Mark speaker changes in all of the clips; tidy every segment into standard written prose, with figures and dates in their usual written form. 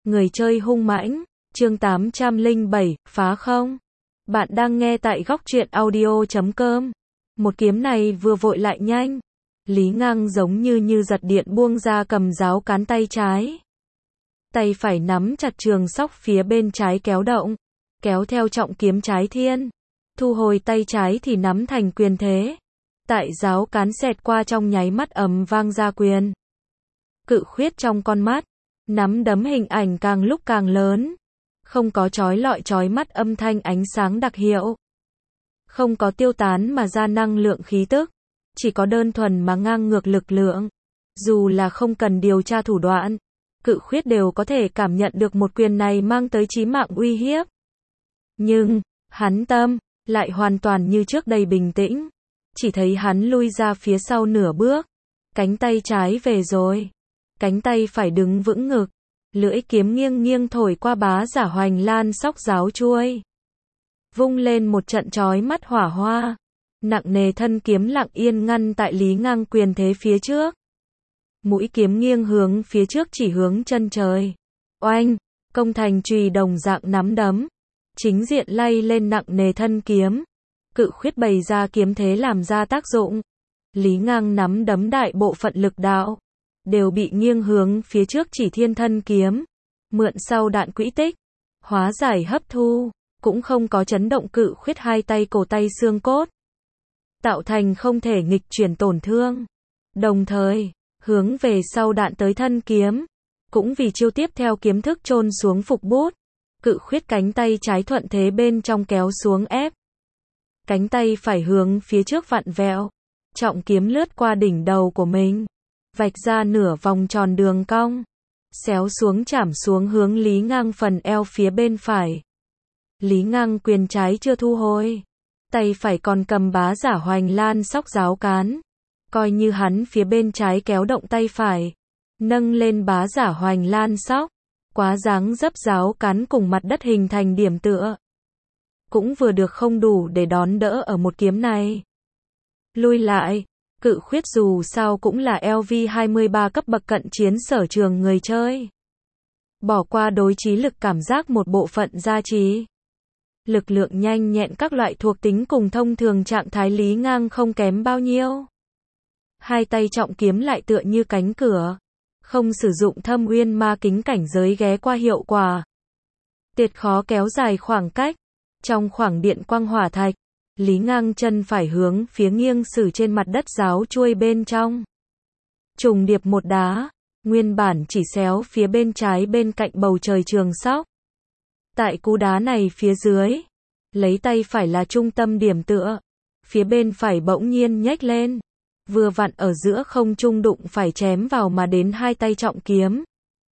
Speaker 1: Người chơi hung mãnh, chương 807, phá không? Bạn đang nghe tại góc truyện audio.com. Một kiếm này vừa vội lại nhanh. Lý Ngang giống như giật điện buông ra cầm giáo cán tay trái. Tay phải nắm chặt trường sóc phía bên trái kéo động. Kéo theo trọng kiếm trái thiên. Thu hồi tay trái thì nắm thành quyền thế. Tại giáo cán xẹt qua trong nháy mắt ầm vang ra quyền. Cự khuyết trong con mắt. Nắm đấm hình ảnh càng lúc càng lớn. Không có chói lọi chói mắt âm thanh ánh sáng đặc hiệu. Không có tiêu tán mà ra năng lượng khí tức. Chỉ có đơn thuần mà ngang ngược lực lượng. Dù là không cần điều tra thủ đoạn, cự khuyết đều có thể cảm nhận được một quyền này mang tới chí mạng uy hiếp. Nhưng, hắn tâm, lại hoàn toàn như trước đây bình tĩnh. Chỉ thấy hắn lui ra phía sau nửa bước. Cánh tay trái về rồi. Cánh tay phải đứng vững ngực. Lưỡi kiếm nghiêng nghiêng thổi qua bá giả Hoành Lan sóc giáo chuôi. Vung lên một trận chói mắt hỏa hoa. Nặng nề thân kiếm lặng yên ngăn tại Lý Ngang quyền thế phía trước. Mũi kiếm nghiêng hướng phía trước chỉ hướng chân trời. Oanh, công thành chùy đồng dạng nắm đấm. Chính diện lay lên nặng nề thân kiếm. Cự khuyết bày ra kiếm thế làm ra tác dụng. Lý Ngang nắm đấm đại bộ phận lực đạo. Đều bị nghiêng hướng phía trước chỉ thiên thân kiếm. Mượn sau đạn quỹ tích. Hóa giải hấp thu. Cũng không có chấn động cự khuyết hai tay cổ tay xương cốt. Tạo thành không thể nghịch chuyển tổn thương. Đồng thời, hướng về sau đạn tới thân kiếm. Cũng vì chiêu tiếp theo kiếm thức chôn xuống phục bút. Cự khuyết cánh tay trái thuận thế bên trong kéo xuống ép. Cánh tay phải hướng phía trước vặn vẹo. Trọng kiếm lướt qua đỉnh đầu của mình. Vạch ra nửa vòng tròn đường cong. Xéo xuống chảm xuống hướng Lý Ngang phần eo phía bên phải. Lý Ngang quyền trái chưa thu hồi. Tay phải còn cầm bá giả Hoành Lan sóc giáo cán. Coi như hắn phía bên trái kéo động tay phải. Nâng lên bá giả Hoành Lan sóc. Quá dáng dấp giáo cán cùng mặt đất hình thành điểm tựa. Cũng vừa được không đủ để đón đỡ ở một kiếm này. Lui lại. Cự khuyết dù sao cũng là LV23 cấp bậc cận chiến sở trường người chơi. Bỏ qua đối trí lực cảm giác một bộ phận gia trì. Lực lượng nhanh nhẹn các loại thuộc tính cùng thông thường trạng thái Lý Ngang không kém bao nhiêu. Hai tay trọng kiếm lại tựa như cánh cửa. Không sử dụng thâm uyên ma kính cảnh giới ghé qua hiệu quả. Tiệt khó kéo dài khoảng cách. Trong khoảng điện quang hỏa thạch. Lý Ngang chân phải hướng phía nghiêng sử trên mặt đất giáo chuôi bên trong. Trùng điệp một đá. Nguyên bản chỉ xéo phía bên trái bên cạnh bầu trời trường sóc. Tại cú đá này phía dưới. Lấy tay phải là trung tâm điểm tựa. Phía bên phải bỗng nhiên nhếch lên. Vừa vặn ở giữa không trung đụng phải chém vào mà đến hai tay trọng kiếm.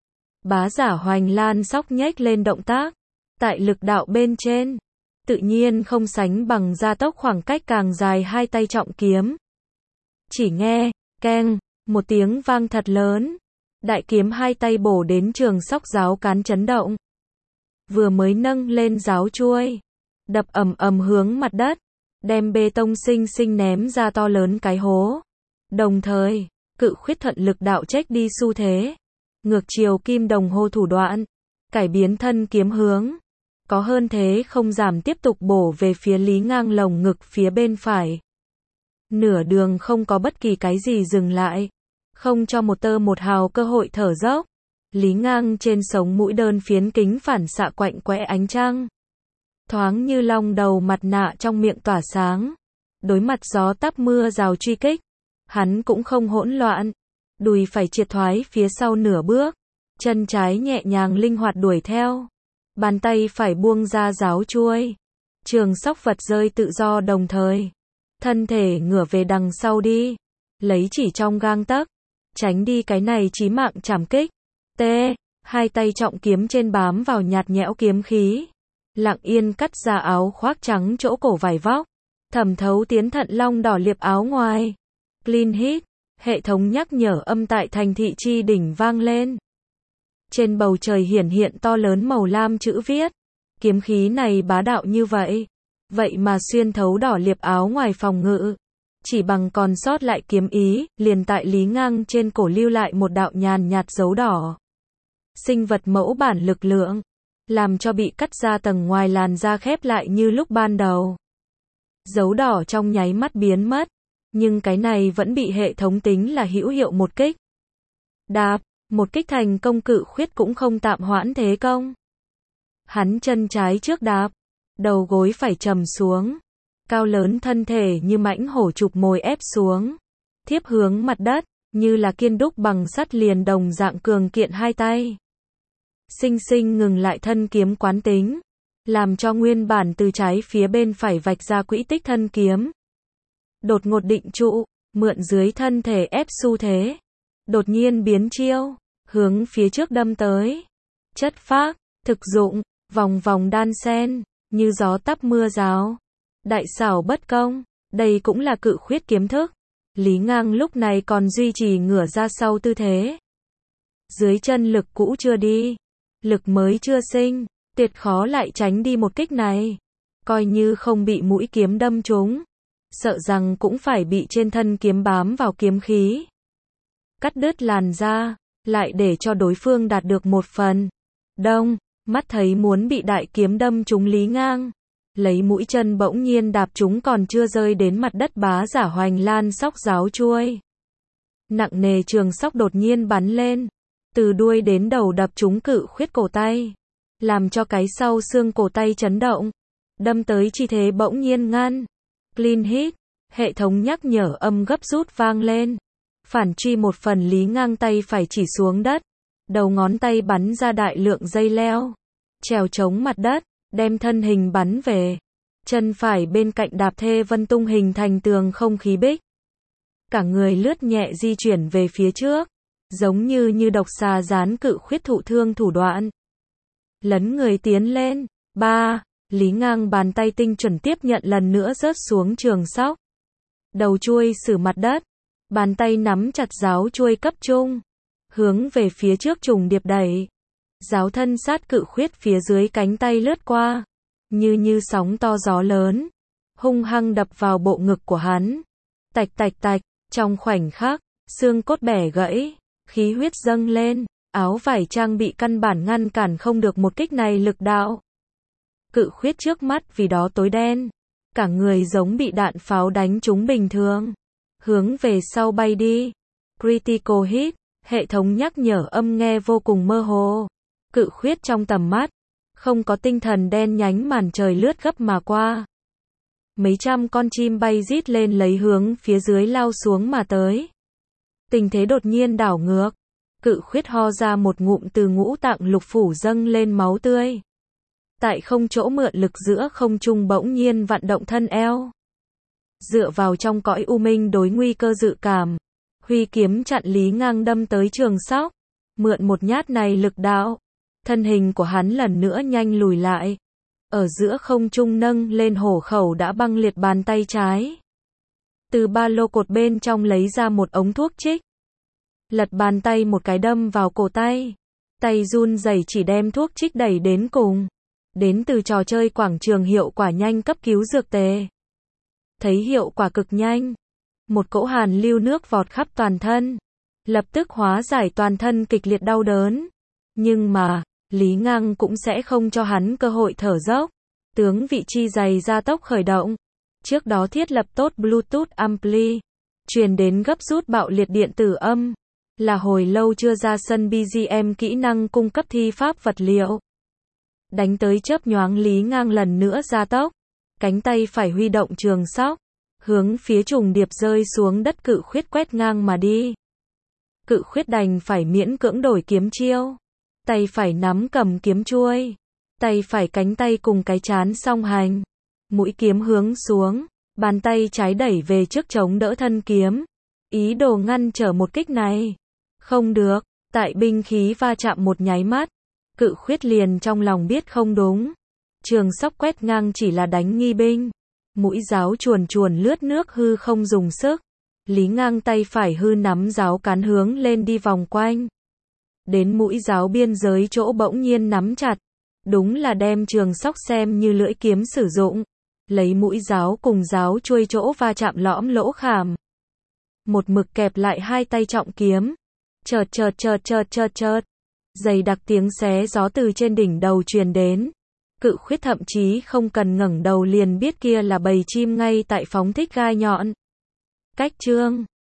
Speaker 1: Bá giả Hoành Lan sóc nhếch lên động tác. Tại lực đạo bên trên. Tự nhiên không sánh bằng gia tốc khoảng cách càng dài hai tay trọng kiếm. Chỉ nghe, keng, một tiếng vang thật lớn. Đại kiếm hai tay bổ đến trường sóc giáo cán chấn động. Vừa mới nâng lên giáo chuôi. Đập ầm ầm hướng mặt đất. Đem bê tông xinh xinh ném ra to lớn cái hố. Đồng thời, cự khuyết thuận lực đạo trách đi xu thế. Ngược chiều kim đồng hồ thủ đoạn. Cải biến thân kiếm hướng. Có hơn thế không giảm tiếp tục bổ về phía Lý Ngang lồng ngực phía bên phải. Nửa đường không có bất kỳ cái gì dừng lại. Không cho một tơ một hào cơ hội thở dốc. Lý Ngang trên sống mũi đơn phiến kính phản xạ quạnh quẽ ánh trăng. Thoáng như long đầu mặt nạ trong miệng tỏa sáng. Đối mặt gió táp mưa rào truy kích. Hắn cũng không hỗn loạn. Đùi phải triệt thoái phía sau nửa bước. Chân trái nhẹ nhàng linh hoạt đuổi theo. Bàn tay phải buông ra giáo chuôi. Trường sóc vật rơi tự do đồng thời. Thân thể ngửa về đằng sau đi. Lấy chỉ trong gang tấc. Tránh đi cái này chí mạng chảm kích. T. Hai tay trọng kiếm trên bám vào nhạt nhẽo kiếm khí. Lặng yên cắt ra áo khoác trắng chỗ cổ vải vóc. Thẩm thấu tiến thận long đỏ liệp áo ngoài. Clean hit. Hệ thống nhắc nhở âm tại thành thị chi đỉnh vang lên. Trên bầu trời hiển hiện to lớn màu lam chữ viết. Kiếm khí này bá đạo như vậy. Vậy mà xuyên thấu đỏ liệp áo ngoài phòng ngự. Chỉ bằng còn sót lại kiếm ý, liền tại Lý Ngang trên cổ lưu lại một đạo nhàn nhạt dấu đỏ. sinh vật mẫu bản lực lượng, làm cho bị cắt ra tầng ngoài làn da khép lại như lúc ban đầu. Dấu đỏ trong nháy mắt biến mất, nhưng cái này vẫn bị hệ thống tính là hữu hiệu một kích. Đạp, một kích thành công, Cự Khuyết cũng không tạm hoãn thế công. Hắn chân trái trước đạp, đầu gối phải trầm xuống, cao lớn thân thể như mãnh hổ chụp mồi ép xuống, thiếp hướng mặt đất, như là kiên đúc bằng sắt liền đồng dạng cường kiện hai tay. Sinh sinh ngừng lại thân kiếm quán tính, làm cho nguyên bản từ trái phía bên phải vạch ra quỹ tích thân kiếm. Đột ngột định trụ, mượn dưới thân thể ép xu thế. Đột nhiên biến chiêu, hướng phía trước đâm tới. Chất phác, thực dụng, vòng vòng đan xen, như gió tắp mưa rào. Đại xảo bất công, đây cũng là Cự Khuyết kiếm thức. Lý Ngang lúc này còn duy trì ngửa ra sau tư thế. Dưới chân lực cũ chưa đi, lực mới chưa sinh, tuyệt khó lại tránh đi một kích này. Coi như không bị mũi kiếm đâm trúng, sợ rằng cũng phải bị trên thân kiếm bám vào kiếm khí. Cắt đứt làn da, lại để cho đối phương đạt được một phần. Đông, mắt thấy muốn bị đại kiếm đâm trúng Lý Ngang. Lấy mũi chân bỗng nhiên đạp trúng còn chưa rơi đến mặt đất bá giả Hoành Lan sóc giáo chuôi. Nặng nề trường sóc đột nhiên bắn lên, từ đuôi đến đầu đập trúng Cự Khuyết cổ tay, làm cho cái sau xương cổ tay chấn động, đâm tới chi thế bỗng nhiên ngăn. Clean hit, hệ thống nhắc nhở âm gấp rút vang lên. Phản truy một phần, Lý Ngang tay phải chỉ xuống đất, đầu ngón tay bắn ra đại lượng dây leo, trèo chống mặt đất, đem thân hình bắn về. Chân phải bên cạnh đạp thê vân tung hình thành tường không khí bích. Cả người lướt nhẹ di chuyển về phía trước, giống như độc xà gián Cự Khuyết thụ thương thủ đoạn. Lấn người tiến lên, Lý Ngang bàn tay tinh chuẩn tiếp nhận lần nữa rớt xuống trường sóc. Đầu chuôi xử mặt đất, bàn tay nắm chặt giáo chuôi cấp trung, hướng về phía trước trùng điệp đẩy. Giáo thân sát Cự Khuyết phía dưới cánh tay lướt qua, như sóng to gió lớn, hung hăng đập vào bộ ngực của hắn. Tạch tạch tạch, trong khoảnh khắc, xương cốt bẻ gãy, khí huyết dâng lên, áo vải trang bị căn bản ngăn cản không được một kích này lực đạo. Cự Khuyết trước mắt vì đó tối đen, cả người giống bị đạn pháo đánh trúng bình thường, hướng về sau bay đi. Critical hit, hệ thống nhắc nhở âm nghe vô cùng mơ hồ. Cự Khuyết trong tầm mắt, không có tinh thần đen nhánh màn trời lướt gấp mà qua. Mấy trăm con chim bay rít lên lấy hướng phía dưới lao xuống mà tới. Tình thế đột nhiên đảo ngược. Cự Khuyết ho ra một ngụm, từ ngũ tạng lục phủ dâng lên máu tươi. Tại không chỗ mượn lực giữa không trung bỗng nhiên vặn động thân eo. Dựa vào trong cõi u minh đối nguy cơ dự cảm, huy kiếm chặn Lý Ngang đâm tới trường sóc. Mượn một nhát này lực đạo, thân hình của hắn lần nữa nhanh lùi lại. Ở giữa không trung nâng lên hổ khẩu đã băng liệt bàn tay trái. Từ ba lô cột bên trong lấy ra một ống thuốc trích. Lật bàn tay một cái đâm vào cổ tay. Tay run rẩy chỉ đem thuốc trích đẩy đến cùng. Đến từ trò chơi quảng trường hiệu quả nhanh cấp cứu dược tề. Thấy hiệu quả cực nhanh. Một cỗ hàn lưu nước vọt khắp toàn thân. Lập tức hóa giải toàn thân kịch liệt đau đớn. Nhưng mà, Lý Ngang cũng sẽ không cho hắn cơ hội thở dốc. Tướng vị chi dày gia tốc khởi động. Trước đó thiết lập tốt Bluetooth ampli. Truyền đến gấp rút bạo liệt điện tử âm. Là hồi lâu chưa ra sân BGM kỹ năng cung cấp thi pháp vật liệu. Đánh tới chớp nhoáng, Lý Ngang lần nữa gia tốc. Cánh tay phải huy động trường sóc. Hướng phía trùng điệp rơi xuống đất Cự Khuyết quét ngang mà đi. Cự Khuyết đành phải miễn cưỡng đổi kiếm chiêu. Tay phải nắm cầm kiếm chuôi. Tay phải cánh tay cùng cái trán song hành. Mũi kiếm hướng xuống. Bàn tay trái đẩy về trước chống đỡ thân kiếm. Ý đồ ngăn trở một kích này. Không được. Tại binh khí va chạm một nháy mắt, Cự Khuyết liền trong lòng biết không đúng. Trường sóc quét ngang chỉ là đánh nghi binh. Mũi giáo chuồn chuồn lướt nước hư không dùng sức. Lý Ngang tay phải hư nắm giáo cán hướng lên đi vòng quanh. Đến mũi giáo biên giới chỗ bỗng nhiên nắm chặt. Đúng là đem trường sóc xem như lưỡi kiếm sử dụng. Lấy mũi giáo cùng giáo chuôi chỗ va chạm lõm lỗ khảm. Một mực kẹp lại hai tay trọng kiếm. Chợt. Dày đặc tiếng xé gió từ trên đỉnh đầu truyền đến. Cự khuyết thậm chí không cần ngẩng đầu liền biết kia là bầy chim ngay tại phóng thích gai nhọn. Cách chương